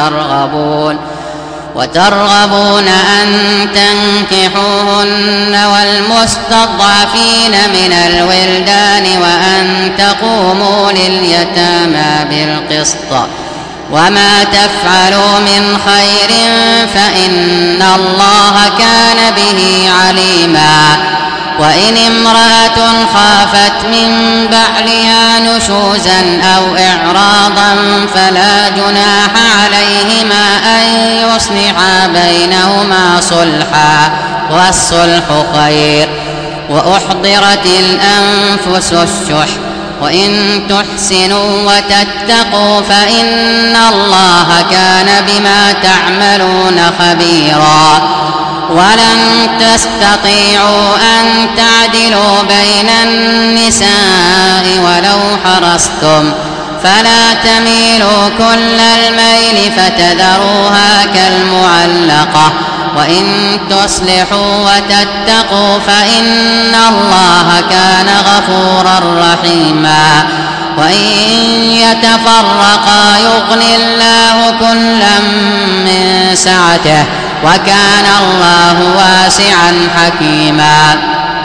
وترغبون أن تنكحوهن والمستضعفين من الولدان وأن تقوموا لليتامى بالقسط وما تفعلوا من خير فإن الله كان به عليما وإن امرأة خافت من بعلها نشوزا أو إعراضا فلا جناح عليهما أن يصلحا بينهما صلحا والصلح خير وأحضرت الأنفس الشح وإن تحسنوا وتتقوا فإن الله كان بما تعملون خبيرا ولن تستطيعوا أن تعدلوا بين النساء ولو حرصتم فلا تميلوا كل الميل فتذروها كالمعلقة وإن تصلحوا وتتقوا فإن الله كان غفورا رحيما وإن يتفرقا يغني الله كلا من سعته وكان الله واسعا حكيما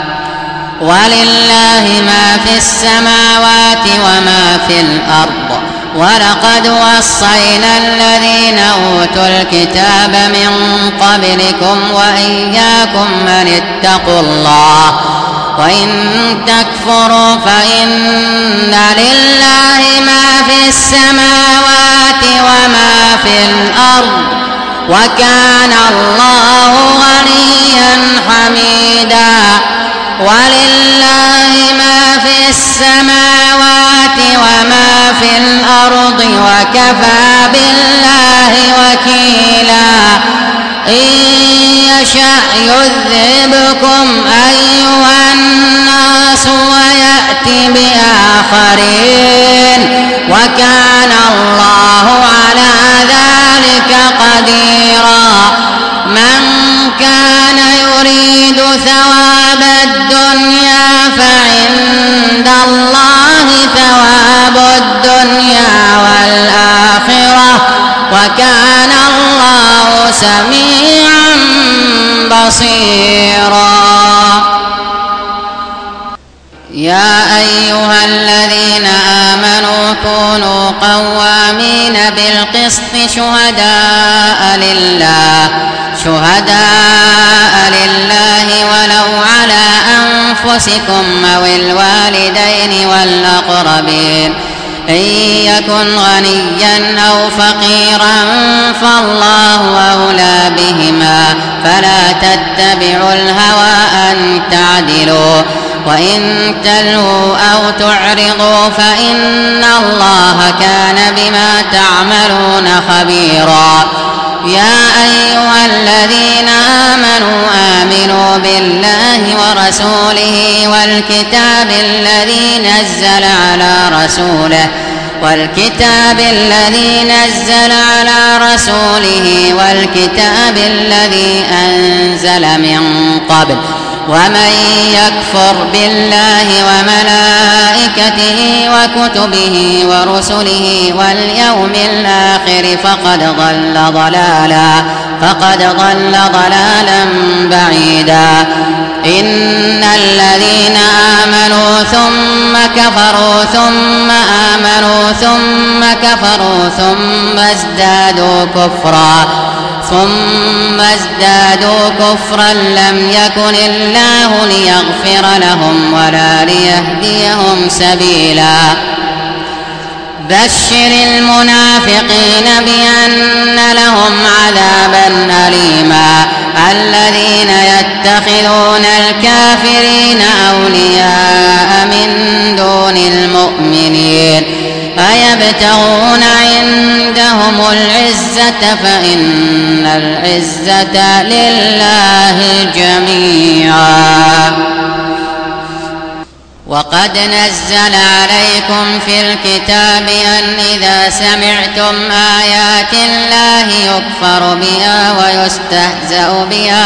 ولله ما في السماوات وما في الأرض ولقد وصينا الذين أوتوا الكتاب من قبلكم وإياكم أن اتقوا الله وإن تكفروا فإن لله ما في السماوات وما في الأرض وكان الله غنيا حميدا ولله ما في السماوات وما في الأرض وكفى بالله وكيلا إن يشأ يذهبكم أيها الناس ويأتي بآخرين وكان الله على ذلك قديرا من كان يريد ثواب الدنيا فعند الله ثواب الدنيا والآخرة وكان الله سميعا بصيرا. أيها الذين آمنوا كونوا قوامين بالقسط شهداء لله ولو على أنفسكم أو الوالدين والأقربين إن يكن غنيا أو فقيرا فالله أولى بهما فلا تتبعوا الهوى أن تعدلوا وإن تلووا أو تعرضوا فإن الله كان بما تعملون خبيرا يا أيها الذين آمنوا بالله ورسوله والكتاب الذي نزل على رسوله والكتاب الذي أنزل من قبل ومن يكفر بالله وملائكته وكتبه ورسله واليوم الآخر فقد ضل ضلالا بعيدا إن الذين آمنوا ثم كفروا ثم آمنوا ثم كفروا ثم ازدادوا كفرا لم يكن الله ليغفر لهم ولا ليهديهم سبيلا بشر المنافقين بأن لهم عذابا أليما الذين يتخذون الكافرين أولياء من دون المؤمنين أيبتغون عندهم العزة فإن العزة لله جميعا وقد نزل عليكم في الكتاب أن إذا سمعتم آيات الله يكفر بها ويستهزأ بها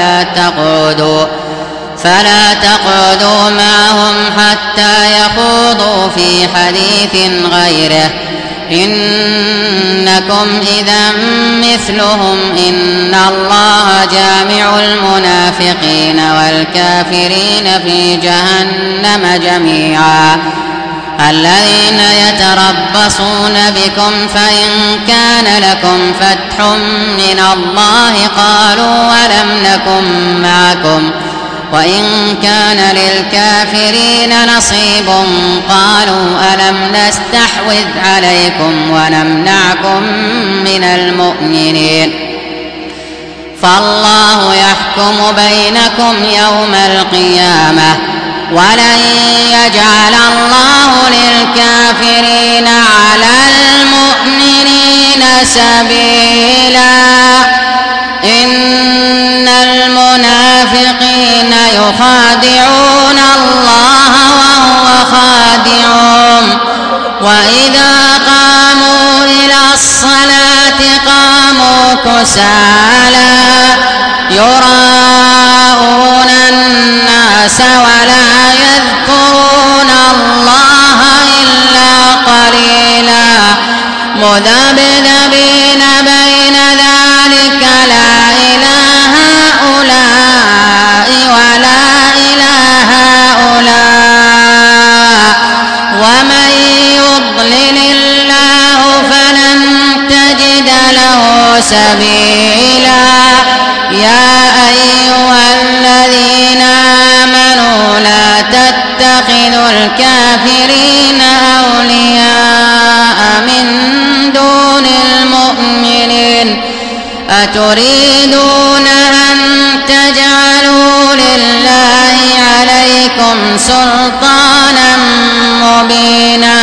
فلا تقعدوا معهم حتى يخوضوا في حديث غيره إنكم إذا مثلهم إن الله جامع المنافقين والكافرين في جهنم جميعا الذين يتربصون بكم فإن كان لكم فتح من الله قالوا ولم نكن معكم وإن كان للكافرين نصيب قالوا ألم نستحوذ عليكم ونمنعكم من المؤمنين فالله يحكم بينكم يوم القيامة ولن يجعل الله للكافرين على المؤمنين سبيلا إن المنافقين يخادعون الله وهو خادعهم وإذا قاموا إلى الصلاة قاموا كسالى يراءون الناس ولا يذكرون الله إلا قليلا مذبذبين بين ذلك لا إلى هؤلاء ولا إلى هؤلاء ومن يضلل الله فلن تجد له سبيلا يا أيها الذين آمنوا لا تتخذوا الكافرين أولياء من دون المؤمنين أتريدون أن تجعلوا لله عليكم سلطانا مبينا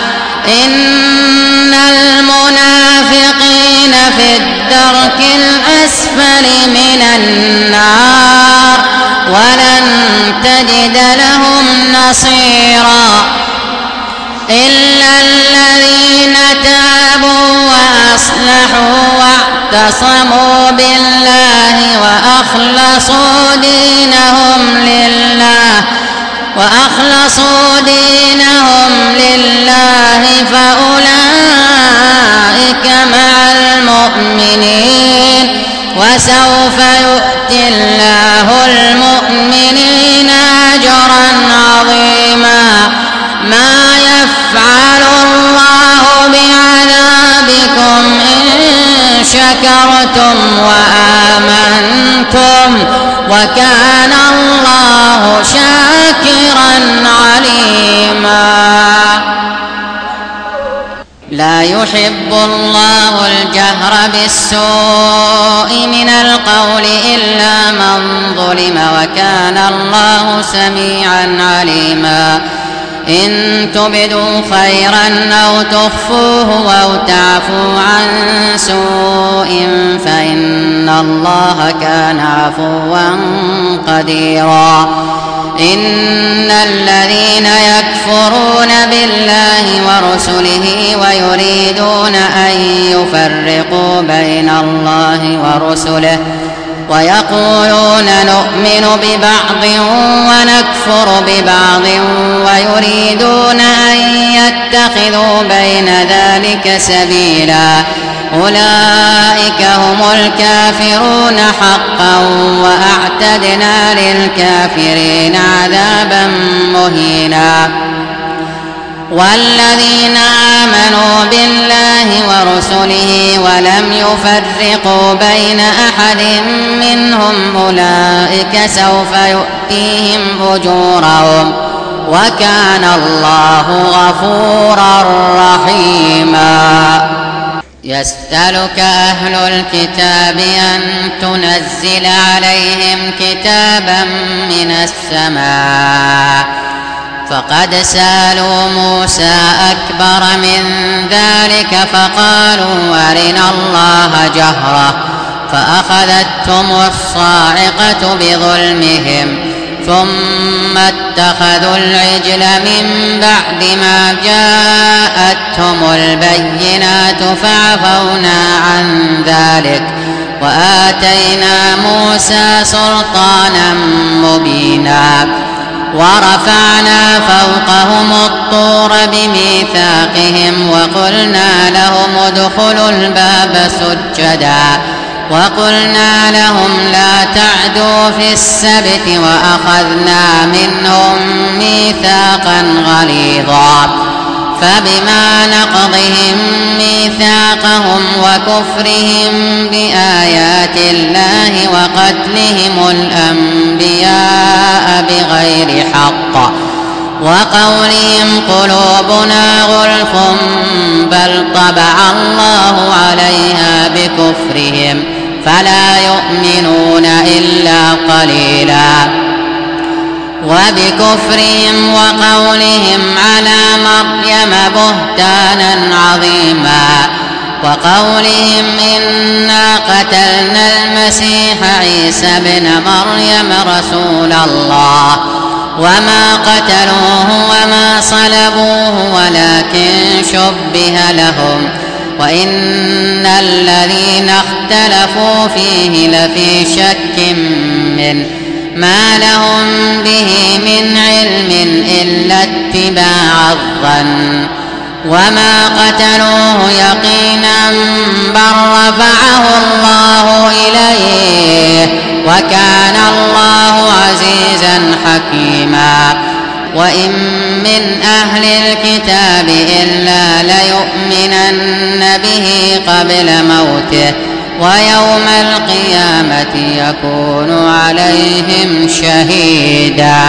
إن المنافقين في الدرك الأسفل من النار ولن تجد لهم نصيرا إلا الذين تابوا وأصلحوا واعتصموا بالله وأخلصوا دينهم لله فأولئك مع المؤمنين وسوف يؤتي الله المؤمنين أجرا عظيما لهم وكان الله شاكرا عليما. لا يحب الله الجهر بالسوء من القول إلا من ظلم وكان الله سميعا عليما. إن تبدوا خيرا أو تخفوه أو تعفوا عن سوء فإن الله كان عفوا قديرا. إن الذين يكفرون بالله ورسله ويريدون أن يفرقوا بين الله ورسله ويقولون نؤمن ببعض ونكفر ببعض ويريدون أن يتخذوا بين ذلك سبيلا أولئك هم الكافرون حقا وأعتدنا للكافرين عذابا مهينا. والذين آمنوا بالله ورسله ولم يفرقوا بين أحد منهم أولئك سوف يؤتيهم أجورهم وكان الله غفورا رحيما. يسألك أهل الكتاب أن تنزل عليهم كتابا من السماء فقد سألوا موسى أكبر من ذلك فقالوا أرنا الله جهرة فأخذتهم الصاعقة بظلمهم ثم اتخذوا العجل من بعد ما جاءتهم البينات فعفونا عن ذلك وآتينا موسى سلطانا مبينا. ورفعنا فوقهم الطور بميثاقهم وقلنا لهم ادخلوا الباب سجدا وقلنا لهم لا تعدوا في السبت وأخذنا منهم ميثاقا غليظا. فبما نقضهم ميثاقهم وكفرهم بآيات الله وقتلهم الأنبياء بغير حق وقولهم قلوبنا غلف بل طبع الله عليها بكفرهم فلا يؤمنون إلا قليلا. وبكفرهم وقولهم على مريم بهتانا عظيما وقولهم إنا قتلنا المسيح عيسى ابن مريم رسول الله وما قتلوه وما صلبوه ولكن شبه لهم وإن الذين اختلفوا فيه لفي شك منه ما لهم به من علم إلا اتباع الظن وما قتلوه يقينا بل رفعه الله إليه وكان الله عزيزا حكيما. وإن من أهل الكتاب إلا ليؤمنن به قبل موته ويوم القيامة يكون عليهم شهيدا.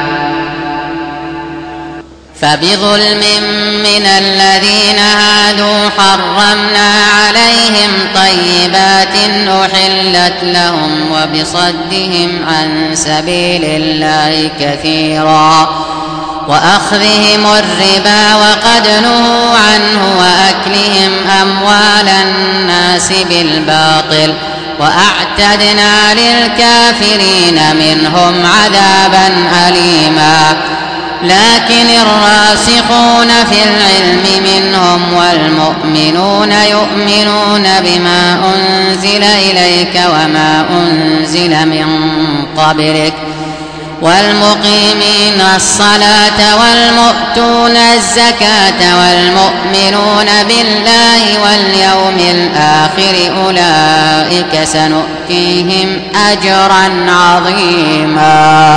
فبظلم من الذين هادوا حرمنا عليهم طيبات أحلت لهم وبصدهم عن سبيل الله كثيرا وأخذهم الربا وقد نهوا عنه وأكلهم أموال الناس بالباطل وأعتدنا للكافرين منهم عذابا أليما. لكن الراسخون في العلم منهم والمؤمنون يؤمنون بما أنزل إليك وما أنزل من قبلك والمقيمين الصلاة والمؤتون الزكاة والمؤمنون بالله واليوم الآخر أولئك سنؤتيهم أجرا عظيما.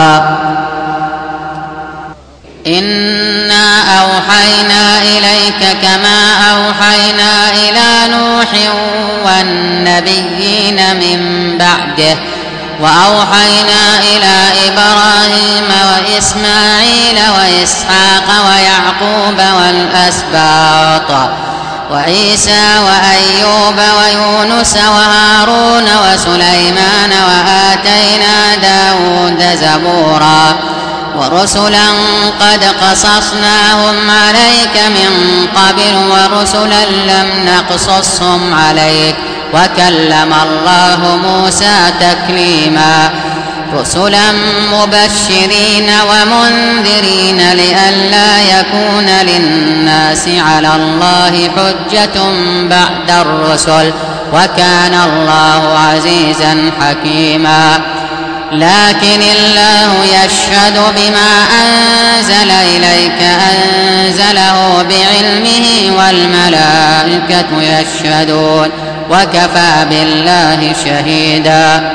إنا أوحينا إليك كما أوحينا إلى نوح والنبيين من بعده وأوحينا إلى إبراهيم وإسماعيل وإسحاق ويعقوب والأسباط وعيسى وأيوب ويونس وهارون وسليمان وآتينا داود زبورا ورسلا قد قصصناهم عليك من قبل ورسلا لم نقصصهم عليك وكلم الله موسى تكليما رسلا مبشرين ومنذرين لئلا يكون للناس على الله حجة بعد الرسل وكان الله عزيزا حكيما لكن الله يشهد بما أنزل إليك أنزله بعلمه والملائكة يشهدون وكفى بالله شهيدا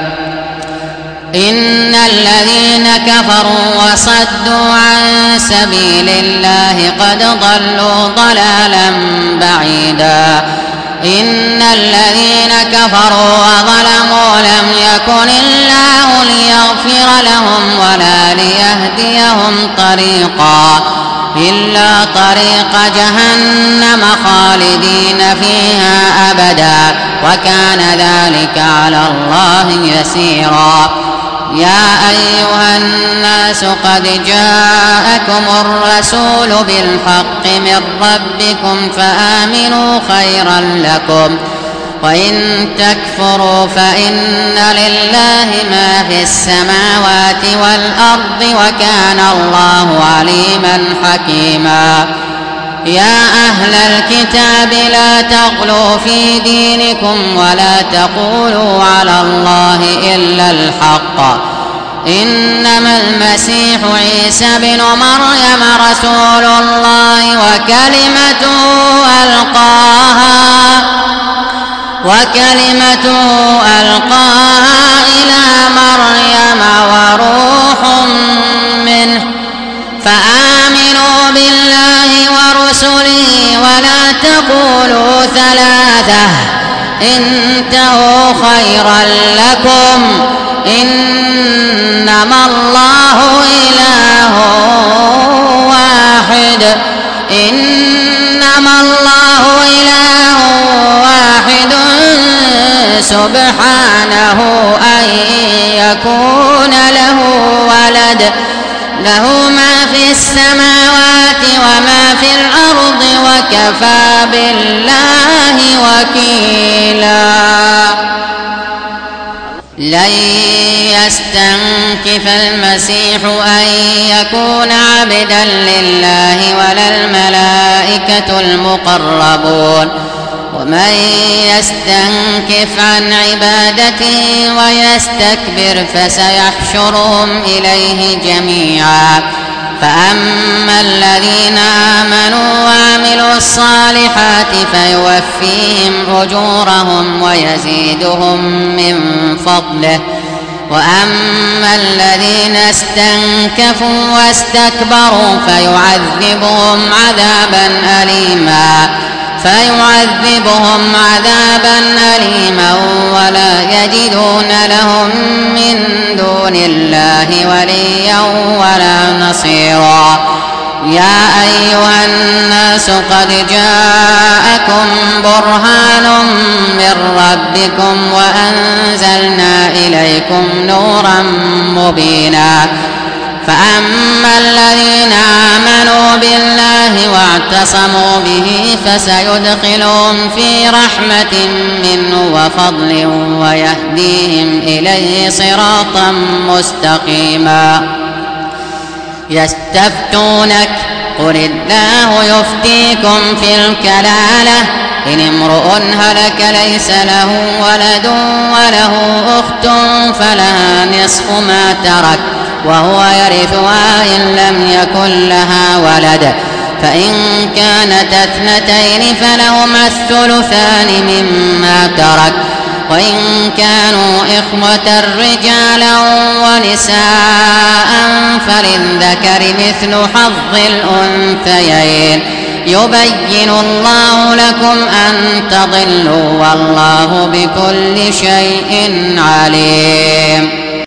إن الذين كفروا وصدوا عن سبيل الله قد ضلوا ضلالا بعيدا إن الذين كفروا وظلموا لم يكن الله ليغفر لهم ولا ليهديهم طريقا إلا طريق جهنم خالدين فيها أبدا وكان ذلك على الله يسيرا يا أيها الناس قد جاءكم الرسول بالحق من ربكم فآمنوا خيرا لكم وإن تكفروا فإن لله ما في السماوات والأرض وكان الله عليما حكيما يا أهل الكتاب لا تغلوا في دينكم ولا تقولوا على الله إلا الحق إنما المسيح عيسى بن مريم رسول الله وكلمته ألقاها إلى مريم وروح منه فآمنوا بالله ورسله ولا تقولوا ثلاثة انتهوا خيرا لكم إنما الله إله واحد سبحانه أن يكون له ولد له ما في السماوات وما في الأرض وكفى بالله وكيلا لن يستنكف المسيح أن يكون عبدا لله ولا الملائكة المقربون ومن يستنكف عن عبادته ويستكبر فسيحشرهم إليه جميعا فأما الذين آمنوا وعملوا الصالحات فيوفيهم أجورهم ويزيدهم من فضله وأما الذين استنكفوا واستكبروا فيعذبهم عذابا أليما ولا يجدون لهم من دون الله وليا ولا نصيرا يا أيها الناس قد جاءكم برهان من ربكم وأنزلنا إليكم نورا مبينا فأما الذين آمنوا بالله واعتصموا به فسيدخلهم في رحمة منه وفضل ويهديهم إليه صراطا مستقيما يستفتونك قل الله يفتيكم في الكلالة إن امرؤ هلك ليس له ولد وله أخت فلها نصف ما ترك وهو يرثها إن لم يكن لها ولد فإن كانت اثنتين فلهما الثلثان مما ترك وإن كانوا إخوة رجالا ونساء فللذكر مثل حظ الأنثيين يبين الله لكم أن تضلوا والله بكل شيء عليم